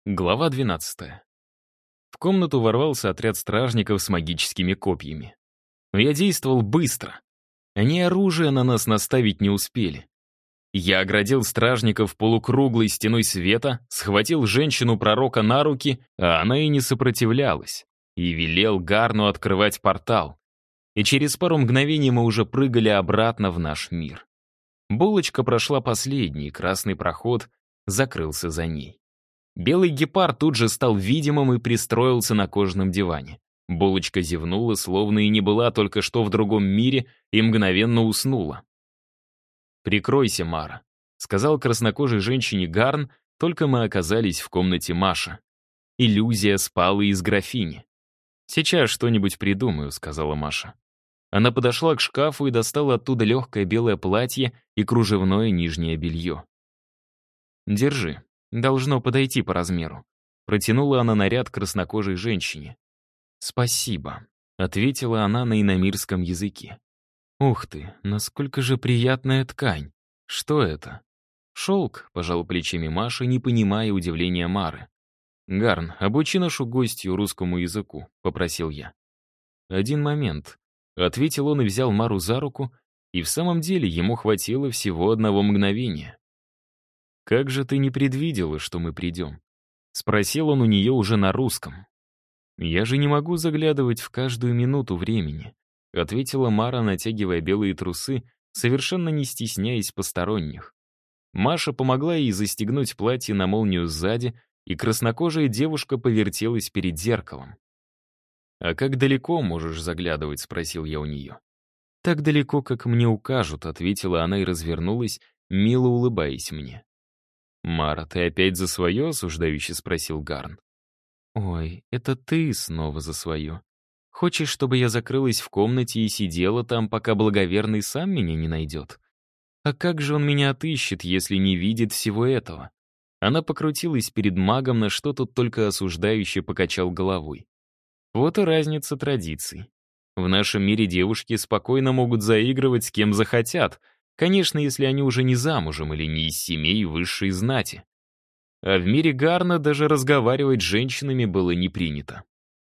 Глава 12. В комнату ворвался отряд стражников с магическими копьями. Но я действовал быстро. Они оружие на нас наставить не успели. Я оградил стражников полукруглой стеной света, схватил женщину-пророка на руки, а она и не сопротивлялась, и велел Гарну открывать портал. И через пару мгновений мы уже прыгали обратно в наш мир. Булочка прошла последний, красный проход закрылся за ней. Белый гепард тут же стал видимым и пристроился на кожаном диване. Булочка зевнула, словно и не была только что в другом мире, и мгновенно уснула. «Прикройся, Мара», — сказал краснокожей женщине Гарн, только мы оказались в комнате Маша. Иллюзия спала из графини. «Сейчас что-нибудь придумаю», — сказала Маша. Она подошла к шкафу и достала оттуда легкое белое платье и кружевное нижнее белье. «Держи. Должно подойти по размеру». Протянула она наряд краснокожей женщине. «Спасибо», — ответила она на иномирском языке. «Ух ты, насколько же приятная ткань. Что это?» «Шелк», — пожал плечами Маша, не понимая удивления Мары. «Гарн, обучи нашу гостью русскому языку», — попросил я. «Один момент», — ответил он и взял Мару за руку, и в самом деле ему хватило всего одного мгновения. «Как же ты не предвидела, что мы придем?» — спросил он у нее уже на русском. «Я же не могу заглядывать в каждую минуту времени», — ответила Мара, натягивая белые трусы, совершенно не стесняясь посторонних. Маша помогла ей застегнуть платье на молнию сзади, и краснокожая девушка повертелась перед зеркалом. «А как далеко можешь заглядывать?» — спросил я у нее. «Так далеко, как мне укажут», — ответила она и развернулась, мило улыбаясь мне. «Мара, ты опять за свое?» — осуждающе спросил Гарн. «Ой, это ты снова за свое. Хочешь, чтобы я закрылась в комнате и сидела там, пока благоверный сам меня не найдет? А как же он меня отыщет, если не видит всего этого?» Она покрутилась перед магом, на что тот только осуждающе покачал головой. Вот и разница традиций. В нашем мире девушки спокойно могут заигрывать с кем захотят, конечно, если они уже не замужем или не из семей высшей знати. А в мире Гарна даже разговаривать с женщинами было не принято.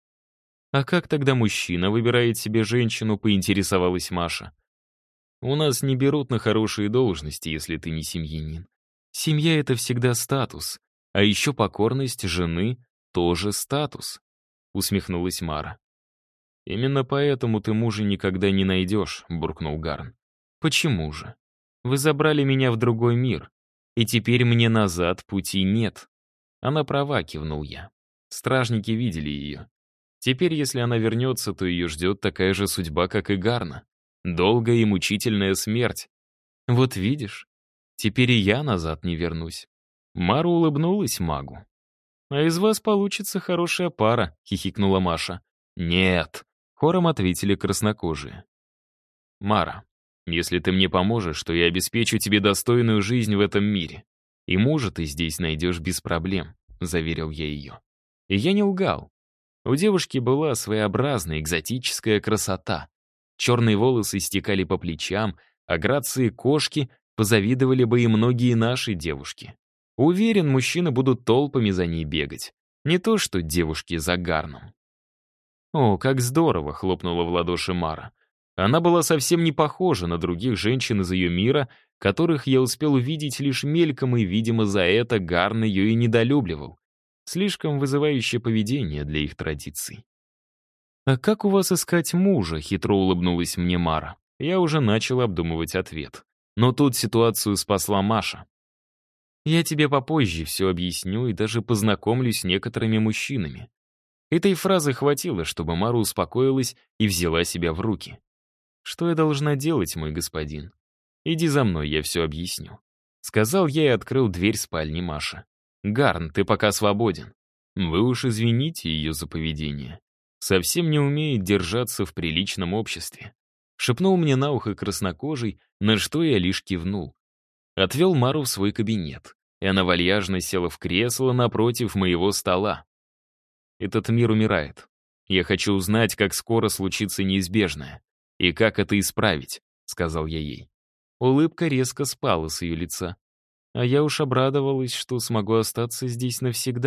«А как тогда мужчина выбирает себе женщину?» — поинтересовалась Маша. «У нас не берут на хорошие должности, если ты не семьянин. Семья — это всегда статус, а еще покорность жены — тоже статус», — усмехнулась Мара. «Именно поэтому ты мужа никогда не найдешь», — буркнул Гарн. «Почему же? Вы забрали меня в другой мир, и теперь мне назад пути нет». «Она права», — кивнул я. Стражники видели ее. Теперь, если она вернется, то ее ждет такая же судьба, как и Гарна. Долгая и мучительная смерть. Вот видишь, теперь и я назад не вернусь. Мара улыбнулась магу. «А из вас получится хорошая пара», — хихикнула Маша. «Нет», — хором ответили краснокожие. «Мара, если ты мне поможешь, то я обеспечу тебе достойную жизнь в этом мире. И мужа ты здесь найдешь без проблем», — заверил я ее. И я не лгал. У девушки была своеобразная экзотическая красота. Черные волосы стекали по плечам, а грации кошки позавидовали бы и многие наши девушки. Уверен, мужчины будут толпами за ней бегать. Не то что девушки за Гарном. «О, как здорово!» — хлопнула в ладоши Мара. Она была совсем не похожа на других женщин из ее мира, которых я успел увидеть лишь мельком, и, видимо, за это Гарн ее и недолюбливал. Слишком вызывающее поведение для их традиций. «А как у вас искать мужа?» — хитро улыбнулась мне Мара. Я уже начал обдумывать ответ. Но тут ситуацию спасла Маша. «Я тебе попозже все объясню и даже познакомлюсь с некоторыми мужчинами». Этой фразы хватило, чтобы Мара успокоилась и взяла себя в руки. «Что я должна делать, мой господин? Иди за мной, я все объясню», — сказал я и открыл дверь спальни Маши. «Гарн, ты пока свободен. Вы уж извините ее за поведение. Совсем не умеет держаться в приличном обществе», — шепнул мне на ухо краснокожий, на что я лишь кивнул. Отвел Мару в свой кабинет, и она вальяжно села в кресло напротив моего стола. «Этот мир умирает. Я хочу узнать, как скоро случится неизбежное, и как это исправить», — сказал я ей. Улыбка резко спала с ее лица. А я уж обрадовалась, что смогу остаться здесь навсегда.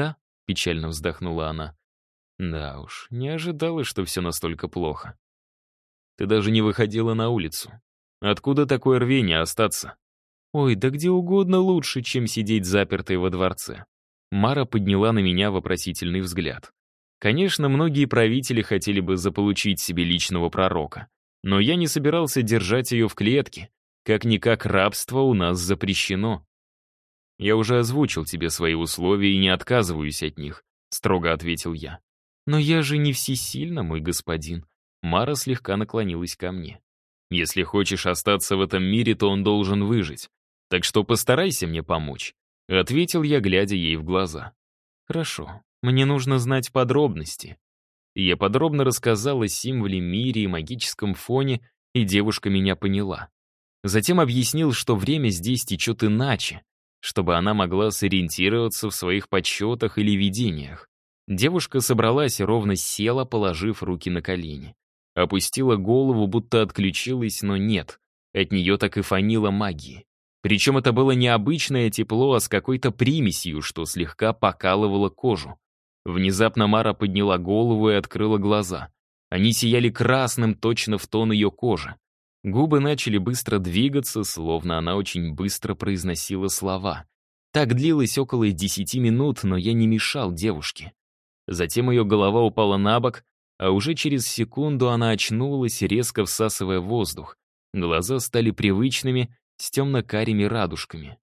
печально вздохнула она. Да уж, не ожидала, что все настолько плохо. Ты даже не выходила на улицу. Откуда такое рвение остаться? Ой, да где угодно лучше, чем сидеть запертой во дворце. Мара подняла на меня вопросительный взгляд. Конечно, многие правители хотели бы заполучить себе личного пророка, но я не собирался держать ее в клетке. Как-никак рабство у нас запрещено. Я уже озвучил тебе свои условия и не отказываюсь от них, строго ответил я. Но я же не всесильна, мой господин. Мара слегка наклонилась ко мне. Если хочешь остаться в этом мире, то он должен выжить. Так что постарайся мне помочь, ответил я, глядя ей в глаза. Хорошо, мне нужно знать подробности. Я подробно рассказал о символе мире и магическом фоне, и девушка меня поняла. Затем объяснил, что время здесь течет иначе, чтобы она могла сориентироваться в своих подсчетах или видениях. Девушка собралась и ровно села, положив руки на колени. Опустила голову, будто отключилась, но нет. От нее так и фанило магии. Причем это было не обычное тепло, а с какой-то примесью, что слегка покалывало кожу. Внезапно Мара подняла голову и открыла глаза. Они сияли красным точно в тон ее кожи. Губы начали быстро двигаться, словно она очень быстро произносила слова. Так длилось около 10 минут, но я не мешал девушке. Затем ее голова упала на бок, а уже через секунду она очнулась, резко всасывая воздух. Глаза стали привычными, с темно-карими радужками.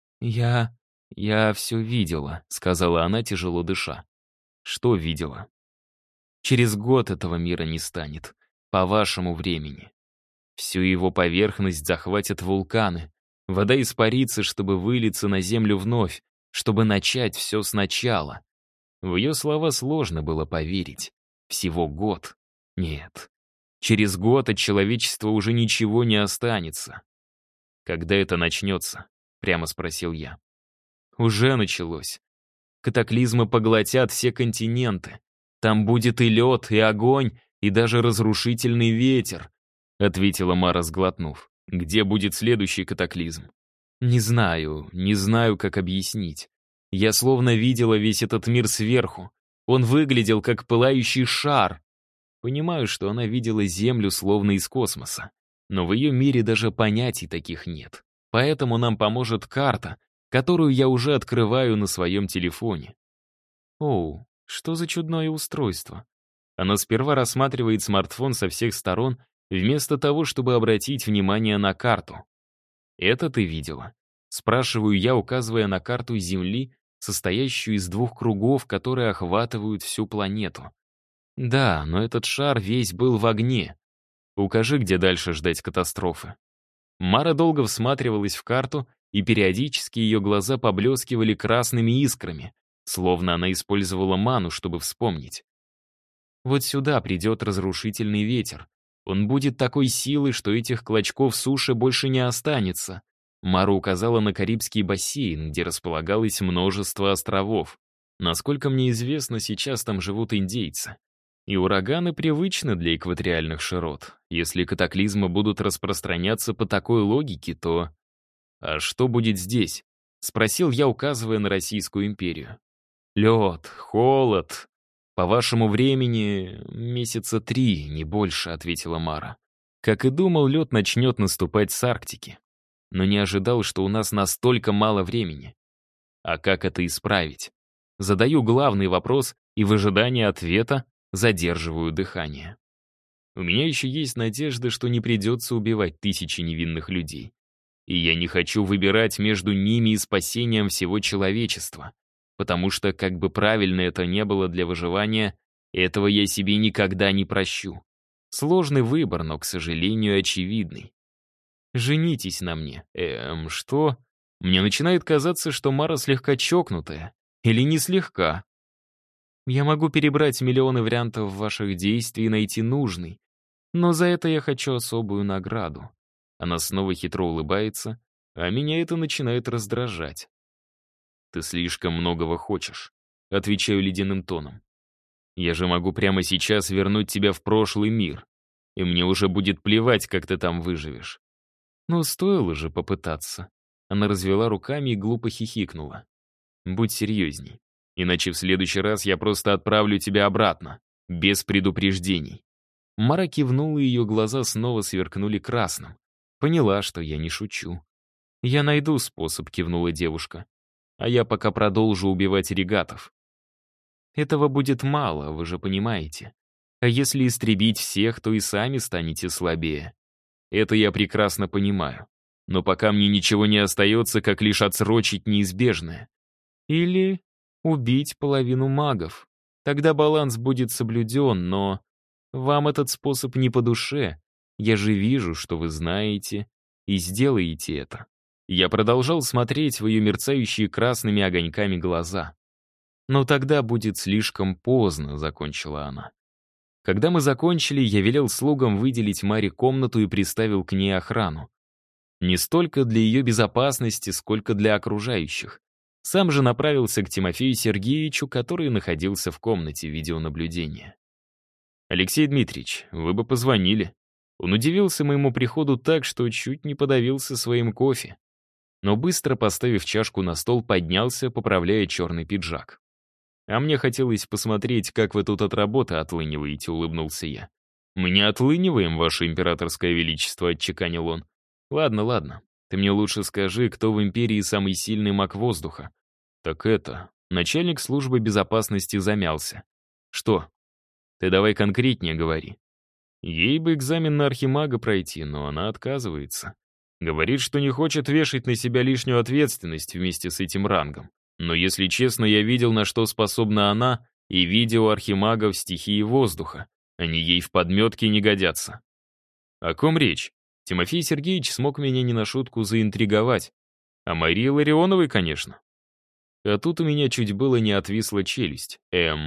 «Я все видела», — сказала она, тяжело дыша. «Что видела?» «Через год этого мира не станет, по вашему времени. Всю его поверхность захватят вулканы. Вода испарится, чтобы вылиться на землю вновь, чтобы начать все сначала». В ее слова сложно было поверить. Всего год? Нет. Через год от человечества уже ничего не останется. «Когда это начнется?» — прямо спросил я. «Уже началось. Катаклизмы поглотят все континенты. Там будет и лед, и огонь, и даже разрушительный ветер», — ответила Мара, сглотнув. «Где будет следующий катаклизм?» Не знаю, как объяснить. Я словно видела весь этот мир сверху. Он выглядел как пылающий шар. Понимаю, что она видела Землю словно из космоса. Но в ее мире даже понятий таких нет. Поэтому нам поможет карта, которую я уже открываю на своем телефоне. Оу, что за чудное устройство? Она сперва рассматривает смартфон со всех сторон, вместо того, чтобы обратить внимание на карту. «Это ты видела?» Спрашиваю я, указывая на карту Земли, состоящую из 2 кругов, которые охватывают всю планету. «Да, но этот шар весь был в огне. Укажи, где дальше ждать катастрофы». Мара долго всматривалась в карту, и периодически ее глаза поблескивали красными искрами, словно она использовала ману, чтобы вспомнить. «Вот сюда придет разрушительный ветер. Он будет такой силы, что этих клочков суши больше не останется». Мара указала на Карибский бассейн, где располагалось множество островов. Насколько мне известно, сейчас там живут индейцы. И ураганы привычны для экваториальных широт. Если катаклизмы будут распространяться по такой логике, то... «А что будет здесь?» — спросил я, указывая на Российскую империю. «Лед, холод. По вашему времени месяца 3, не больше», — ответила Мара. Как и думал, лед начнет наступать с Арктики. Но не ожидал, что у нас настолько мало времени. А как это исправить? Задаю главный вопрос и в ожидании ответа задерживаю дыхание. У меня еще есть надежда, что не придется убивать тысячи невинных людей. И я не хочу выбирать между ними и спасением всего человечества. Потому что, как бы правильно это не было для выживания, этого я себе никогда не прощу. Сложный выбор, но, к сожалению, очевидный. «Женитесь на мне». Что? Мне начинает казаться, что Мара слегка чокнутая. Или не слегка. Я могу перебрать миллионы вариантов ваших действий и найти нужный. Но за это я хочу особую награду. Она снова хитро улыбается, а меня это начинает раздражать. «Ты слишком многого хочешь», — отвечаю ледяным тоном. «Я же могу прямо сейчас вернуть тебя в прошлый мир, и мне уже будет плевать, как ты там выживешь». «Ну, стоило же попытаться». Она развела руками и глупо хихикнула. «Будь серьезней. Иначе в следующий раз я просто отправлю тебя обратно, без предупреждений». Мара кивнула, и ее глаза снова сверкнули красным. Поняла, что я не шучу. «Я найду способ», — кивнула девушка. «А я пока продолжу убивать регатов. Этого будет мало, вы же понимаете. А если истребить всех, то и сами станете слабее. Это я прекрасно понимаю. Но пока мне ничего не остается, как лишь отсрочить неизбежное. Или убить половину магов. Тогда баланс будет соблюден, но вам этот способ не по душе. Я же вижу, что вы знаете, и сделаете это». Я продолжал смотреть в ее мерцающие красными огоньками глаза. «Но тогда будет слишком поздно», — закончила она. Когда мы закончили, я велел слугам выделить Маре комнату и приставил к ней охрану. Не столько для ее безопасности, сколько для окружающих. Сам же направился к Тимофею Сергеевичу, который находился в комнате видеонаблюдения. «Алексей Дмитриевич, вы бы позвонили». Он удивился моему приходу так, что чуть не подавился своим кофе. Но быстро поставив чашку на стол, поднялся, поправляя черный пиджак. «А мне хотелось посмотреть, как вы тут от работы отлыниваете», — улыбнулся я. «Мы не отлыниваем, ваше императорское величество», — отчеканил он. «Ладно, ладно. Ты мне лучше скажи, кто в империи самый сильный маг воздуха?» «Так это...» Начальник службы безопасности замялся. «Что? Ты давай конкретнее говори». Ей бы экзамен на архимага пройти, но она отказывается. Говорит, что не хочет вешать на себя лишнюю ответственность вместе с этим рангом. Но, если честно, я видел, на что способна она, и видео архимага в стихии воздуха. Они ей в подметке не годятся. О ком речь? Тимофей Сергеевич смог меня не на шутку заинтриговать. О Марии Ларионовой, конечно. А тут у меня чуть было не отвисла челюсть.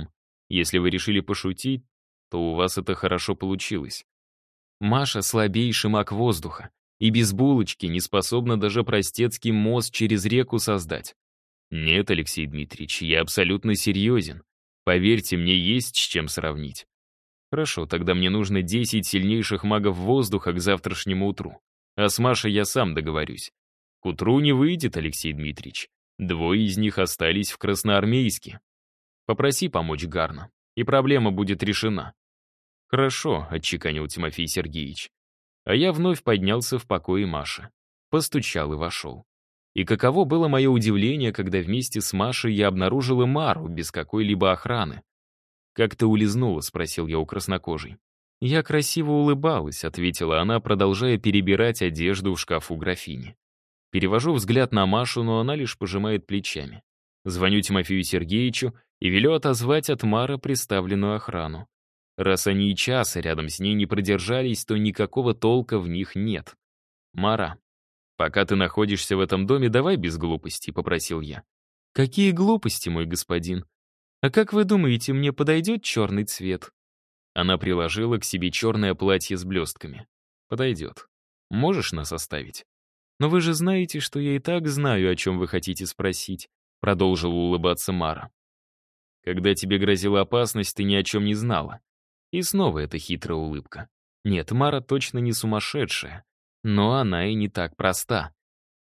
Если вы решили пошутить, то у вас это хорошо получилось. Маша — слабейший маг воздуха, и без булочки не способна даже простецкий мост через реку создать. Нет, Алексей Дмитриевич, я абсолютно серьезен. Поверьте, мне есть с чем сравнить. Хорошо, тогда мне нужно 10 сильнейших магов воздуха к завтрашнему утру. А с Машей я сам договорюсь. К утру не выйдет, Алексей Дмитриевич. 2 из них остались в Красноармейске. Попроси помочь Гарна, и проблема будет решена. Хорошо, отчеканил Тимофей Сергеевич. А я вновь поднялся в покое Маши. Постучал и вошел. И каково было мое удивление, когда вместе с Машей я обнаружил и Мару без какой-либо охраны. «Как ты улизнула?» — спросил я у краснокожей. «Я красиво улыбалась», — ответила она, продолжая перебирать одежду в шкафу графини. Перевожу взгляд на Машу, но она лишь пожимает плечами. Звоню Тимофею Сергеевичу и велю отозвать от Мары представленную охрану. Раз они и часа рядом с ней не продержались, то никакого толка в них нет. «Мара, пока ты находишься в этом доме, давай без глупостей», — попросил я. «Какие глупости, мой господин? А как вы думаете, мне подойдет черный цвет?» Она приложила к себе черное платье с блестками. «Подойдет. Можешь нас оставить?» «Но вы же знаете, что я и так знаю, о чем вы хотите спросить», — продолжила улыбаться Мара. «Когда тебе грозила опасность, ты ни о чем не знала». И снова эта хитрая улыбка. Нет, Мара точно не сумасшедшая, но она и не так проста.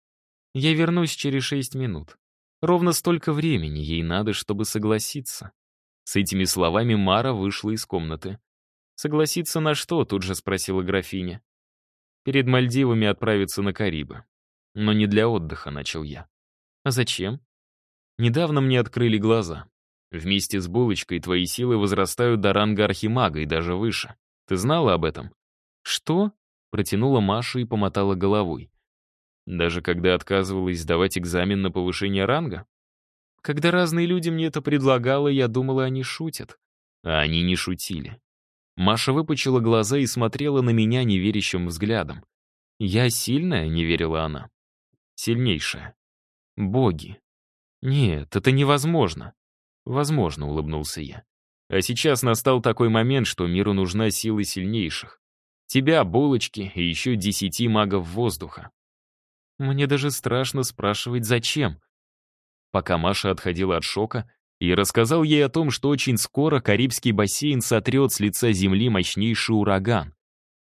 «Я вернусь через 6 минут. Ровно столько времени ей надо, чтобы согласиться». С этими словами Мара вышла из комнаты. «Согласиться на что?» — тут же спросила графиня. «Перед Мальдивами отправиться на Карибы. Но не для отдыха», — начал я. «А зачем?» «Недавно мне открыли глаза. Вместе с булочкой твои силы возрастают до ранга архимага и даже выше. Ты знала об этом?» «Что?» — протянула Маша и помотала головой. «Даже когда отказывалась сдавать экзамен на повышение ранга? Когда разные люди мне это предлагали, я думала, они шутят». А они не шутили. Маша выпучила глаза и смотрела на меня неверящим взглядом. «Я сильная?» — не верила она. «Сильнейшая». «Боги». «Нет, это невозможно». «Возможно», — улыбнулся я. «А сейчас настал такой момент, что миру нужна сила сильнейших. Тебя, булочки и еще 10 магов воздуха». Мне даже страшно спрашивать, зачем. Пока Маша отходила от шока, я рассказал ей о том, что очень скоро Карибский бассейн сотрет с лица земли мощнейший ураган.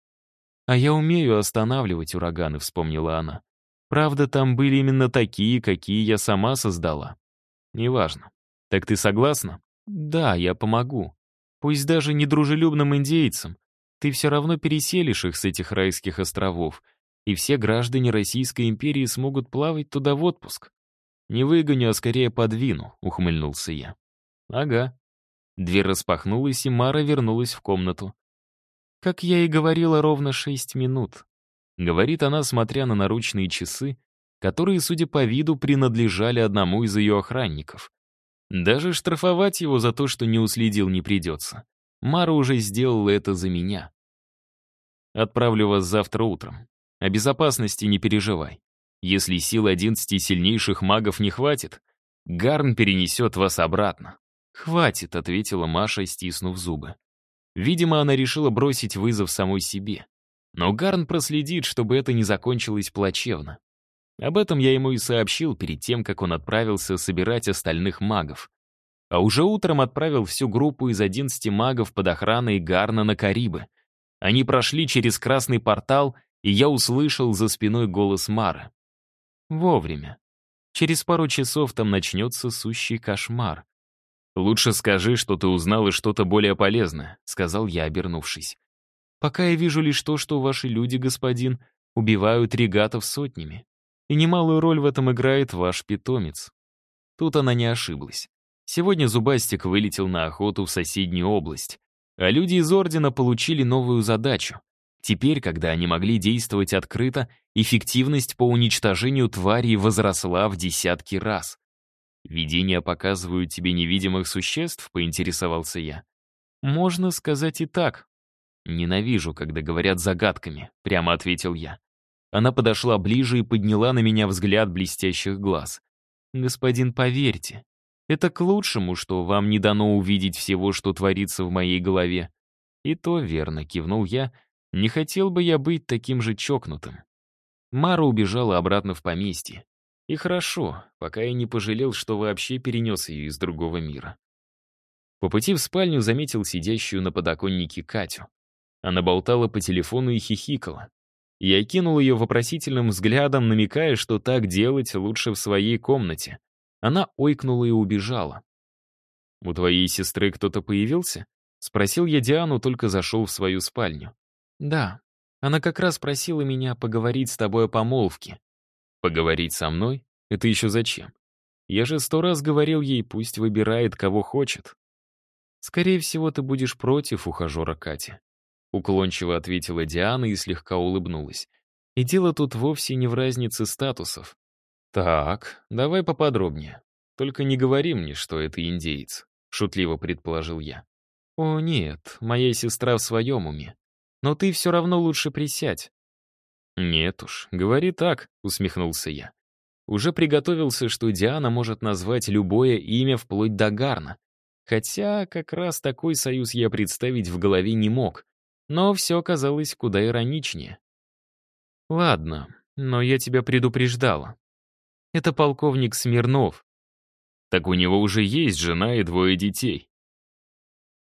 «А я умею останавливать ураганы», — вспомнила она. «Правда, там были именно такие, какие я сама создала». «Неважно. Так ты согласна? Да, я помогу. Пусть даже недружелюбным индейцам. Ты все равно переселишь их с этих райских островов, и все граждане Российской империи смогут плавать туда в отпуск. Не выгоню, а скорее подвину, ухмыльнулся я. Ага. Дверь распахнулась, и Мара вернулась в комнату. Как я и говорила, ровно 6 минут. Говорит она, смотря на наручные часы, которые, судя по виду, принадлежали одному из ее охранников. Даже штрафовать его за то, что не уследил, не придется. Мара уже сделала это за меня. Отправлю вас завтра утром. О безопасности не переживай. Если сил 11 сильнейших магов не хватит, Гарн перенесет вас обратно. «Хватит», — ответила Маша, стиснув зубы. Видимо, она решила бросить вызов самой себе. Но Гарн проследит, чтобы это не закончилось плачевно. Об этом я ему и сообщил перед тем, как он отправился собирать остальных магов. А уже утром отправил всю группу из 11 магов под охраной Гарна на Карибы. Они прошли через красный портал, и я услышал за спиной голос Мары. Вовремя. Через пару часов там начнется сущий кошмар. «Лучше скажи, что ты узнала что-то более полезное», — сказал я, обернувшись. «Пока я вижу лишь то, что ваши люди, господин, убивают регатов сотнями. И немалую роль в этом играет ваш питомец». Тут она не ошиблась. Сегодня Зубастик вылетел на охоту в соседнюю область, а люди из Ордена получили новую задачу. Теперь, когда они могли действовать открыто, эффективность по уничтожению тварей возросла в десятки раз. «Видения показывают тебе невидимых существ?» — поинтересовался я. «Можно сказать и так». «Ненавижу, когда говорят загадками», — прямо ответил я. Она подошла ближе и подняла на меня взгляд блестящих глаз. «Господин, поверьте, это к лучшему, что вам не дано увидеть всего, что творится в моей голове». «И то верно», — кивнул я. «Не хотел бы я быть таким же чокнутым». Мара убежала обратно в поместье. И хорошо, пока я не пожалел, что вообще перенес ее из другого мира. По пути в спальню заметил сидящую на подоконнике Катю. Она болтала по телефону и хихикала. Я кинул ее вопросительным взглядом, намекая, что так делать лучше в своей комнате. Она ойкнула и убежала. «У твоей сестры кто-то появился?» — спросил я Диану, только зашел в свою спальню. «Да, она как раз просила меня поговорить с тобой о помолвке». «Поговорить со мной? Это еще зачем? Я же 100 раз говорил ей, пусть выбирает, кого хочет». «Скорее всего, ты будешь против ухажера Кати», — уклончиво ответила Диана и слегка улыбнулась. «И дело тут вовсе не в разнице статусов». «Так, давай поподробнее. Только не говори мне, что это индеец», — шутливо предположил я. «О, нет, моя сестра в своем уме. Но ты все равно лучше присядь». «Нет уж, говори так», — усмехнулся я. Уже приготовился, что Диана может назвать любое имя вплоть до Гарна. Хотя как раз такой союз я представить в голове не мог. Но все оказалось куда ироничнее. «Ладно, но я тебя предупреждала. Это полковник Смирнов». «Так у него уже есть жена и 2 детей.